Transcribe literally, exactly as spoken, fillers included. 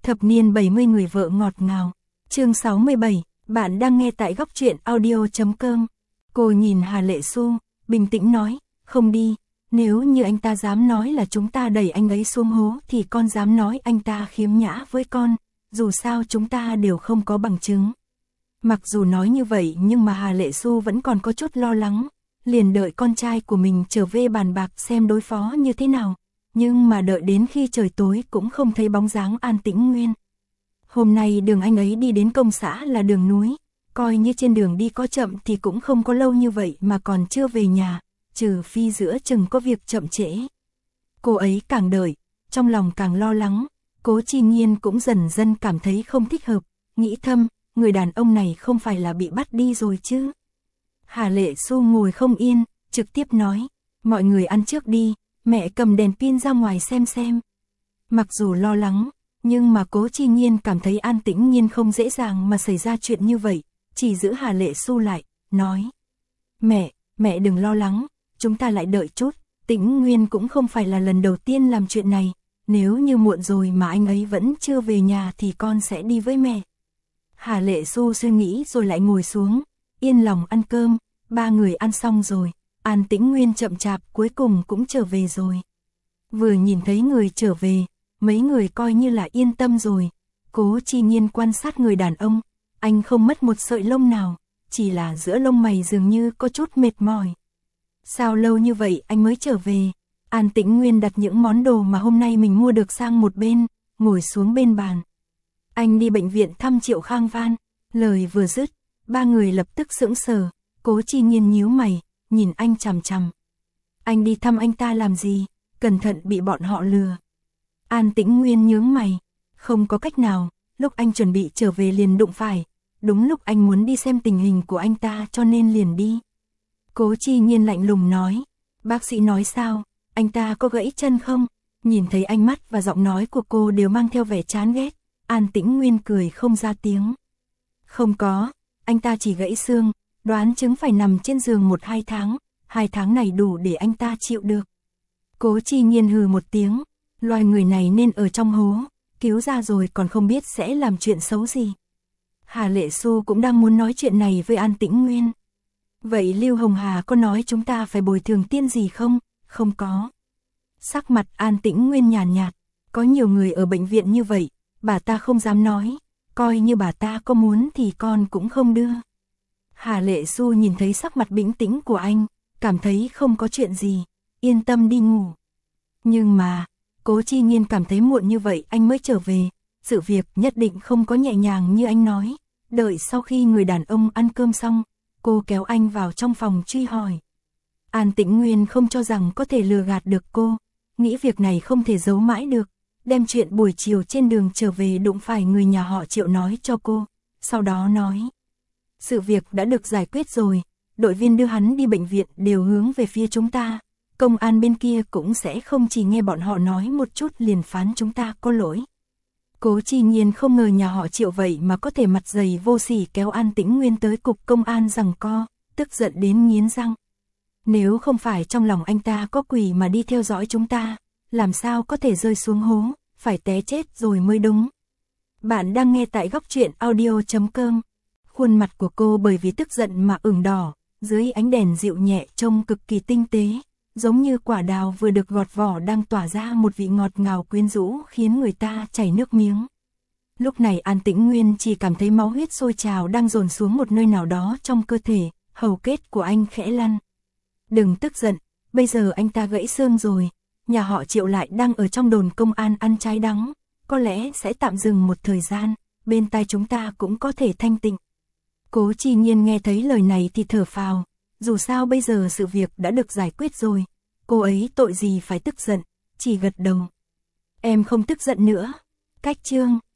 Thập niên bảy mươi người vợ ngọt ngào. Chương sáu mươi bảy, bạn đang nghe tại góc truyện audio chấm com. Cô nhìn Hà Lệ Xu, bình tĩnh nói, không đi, nếu như anh ta dám nói là chúng ta đẩy anh ấy xuống hố thì con dám nói anh ta khiếm nhã với con, dù sao chúng ta đều không có bằng chứng. Mặc dù nói như vậy nhưng mà Hà Lệ Xu vẫn còn có chút lo lắng, liền đợi con trai của mình trở về bàn bạc xem đối phó như thế nào. Nhưng mà đợi đến khi trời tối cũng không thấy bóng dáng An Tĩnh Nguyên. Hôm nay đường anh ấy đi đến công xã là đường núi, coi như trên đường đi có chậm thì cũng không có lâu như vậy mà còn chưa về nhà, trừ phi giữa chừng có việc chậm trễ. Cô ấy càng đợi, trong lòng càng lo lắng, Cố Chi Nhiên cũng dần dần cảm thấy không thích hợp, nghĩ thầm, người đàn ông này không phải là bị bắt đi rồi chứ. Hà Lệ Xu ngồi không yên, trực tiếp nói, mọi người ăn trước đi. Mẹ cầm đèn pin ra ngoài xem xem. Mặc dù lo lắng, nhưng mà Cố Chi Nhiên cảm thấy An Tĩnh Nhiên không dễ dàng mà xảy ra chuyện như vậy, chỉ giữ Hà Lệ Xu lại, nói. Mẹ, mẹ đừng lo lắng, chúng ta lại đợi chút, Tĩnh Nguyên cũng không phải là lần đầu tiên làm chuyện này, nếu như muộn rồi mà anh ấy vẫn chưa về nhà thì con sẽ đi với mẹ. Hà Lệ Xu suy nghĩ rồi lại ngồi xuống, yên lòng ăn cơm, ba người ăn xong rồi. An Tĩnh Nguyên chậm chạp cuối cùng cũng trở về rồi. Vừa nhìn thấy người trở về, mấy người coi như là yên tâm rồi. Cố Chi Nhiên quan sát người đàn ông, anh không mất một sợi lông nào, chỉ là giữa lông mày dường như có chút mệt mỏi. Sao lâu như vậy anh mới trở về? An Tĩnh Nguyên đặt những món đồ mà hôm nay mình mua được sang một bên, ngồi xuống bên bàn. Anh đi bệnh viện thăm Triệu Khang Văn. Lời vừa dứt, ba người lập tức sững sờ. Cố Chi Nhiên nhíu mày, nhìn anh chằm chằm. Anh đi thăm anh ta làm gì? Cẩn thận bị bọn họ lừa. An Tĩnh Nguyên nhướng mày. Không có cách nào, lúc anh chuẩn bị trở về liền đụng phải. Đúng lúc anh muốn đi xem tình hình của anh ta cho nên liền đi. Cố Chi Nhiên lạnh lùng nói. Bác sĩ nói sao? Anh ta có gãy chân không? Nhìn thấy ánh mắt và giọng nói của cô đều mang theo vẻ chán ghét. An Tĩnh Nguyên cười không ra tiếng. Không có, anh ta chỉ gãy xương. Đoán chứng phải nằm trên giường một hai tháng, hai tháng này đủ để anh ta chịu được. Cố Chi Nhiên hừ một tiếng, loài người này nên ở trong hố, cứu ra rồi còn không biết sẽ làm chuyện xấu gì. Hà Lệ Xu cũng đang muốn nói chuyện này với An Tĩnh Nguyên. Vậy Lưu Hồng Hà có nói chúng ta phải bồi thường tiền gì không? Không có. Sắc mặt An Tĩnh Nguyên nhàn nhạt, có nhiều người ở bệnh viện như vậy, bà ta không dám nói, coi như bà ta có muốn thì con cũng không đưa. Hà Lệ Xu nhìn thấy sắc mặt bình tĩnh của anh, cảm thấy không có chuyện gì, yên tâm đi ngủ. Nhưng mà, Cố Chi Nhiên cảm thấy muộn như vậy anh mới trở về, sự việc nhất định không có nhẹ nhàng như anh nói. Đợi sau khi người đàn ông ăn cơm xong, cô kéo anh vào trong phòng truy hỏi. An Tĩnh Nguyên không cho rằng có thể lừa gạt được cô, nghĩ việc này không thể giấu mãi được, đem chuyện buổi chiều trên đường trở về đụng phải người nhà họ Triệu nói cho cô, sau đó nói. Sự việc đã được giải quyết rồi, đội viên đưa hắn đi bệnh viện đều hướng về phía chúng ta, công an bên kia cũng sẽ không chỉ nghe bọn họ nói một chút liền phán chúng ta có lỗi. Cố Chi Nhiên không ngờ nhà họ Triệu vậy mà có thể mặt dày vô sỉ kéo An Tĩnh Nguyên tới cục công an giằng co, tức giận đến nghiến răng. Nếu không phải trong lòng anh ta có quỷ mà đi theo dõi chúng ta, làm sao có thể rơi xuống hố, phải té chết rồi mới đúng. Bạn đang nghe tại góc truyện audio chấm com. Khuôn mặt của cô bởi vì tức giận mà ửng đỏ, dưới ánh đèn dịu nhẹ trông cực kỳ tinh tế, giống như quả đào vừa được gọt vỏ đang tỏa ra một vị ngọt ngào quyến rũ khiến người ta chảy nước miếng. Lúc này An Tĩnh Nguyên chỉ cảm thấy máu huyết sôi trào đang dồn xuống một nơi nào đó trong cơ thể, hầu kết của anh khẽ lăn. Đừng tức giận, bây giờ anh ta gãy xương rồi, nhà họ Triệu lại đang ở trong đồn công an ăn trái đắng, có lẽ sẽ tạm dừng một thời gian, bên tai chúng ta cũng có thể thanh tịnh. Cố Chi Nhiên nghe thấy lời này thì thở phào, dù sao bây giờ sự việc đã được giải quyết rồi, cô ấy tội gì phải tức giận, chỉ gật đầu. Em không tức giận nữa. Cách chương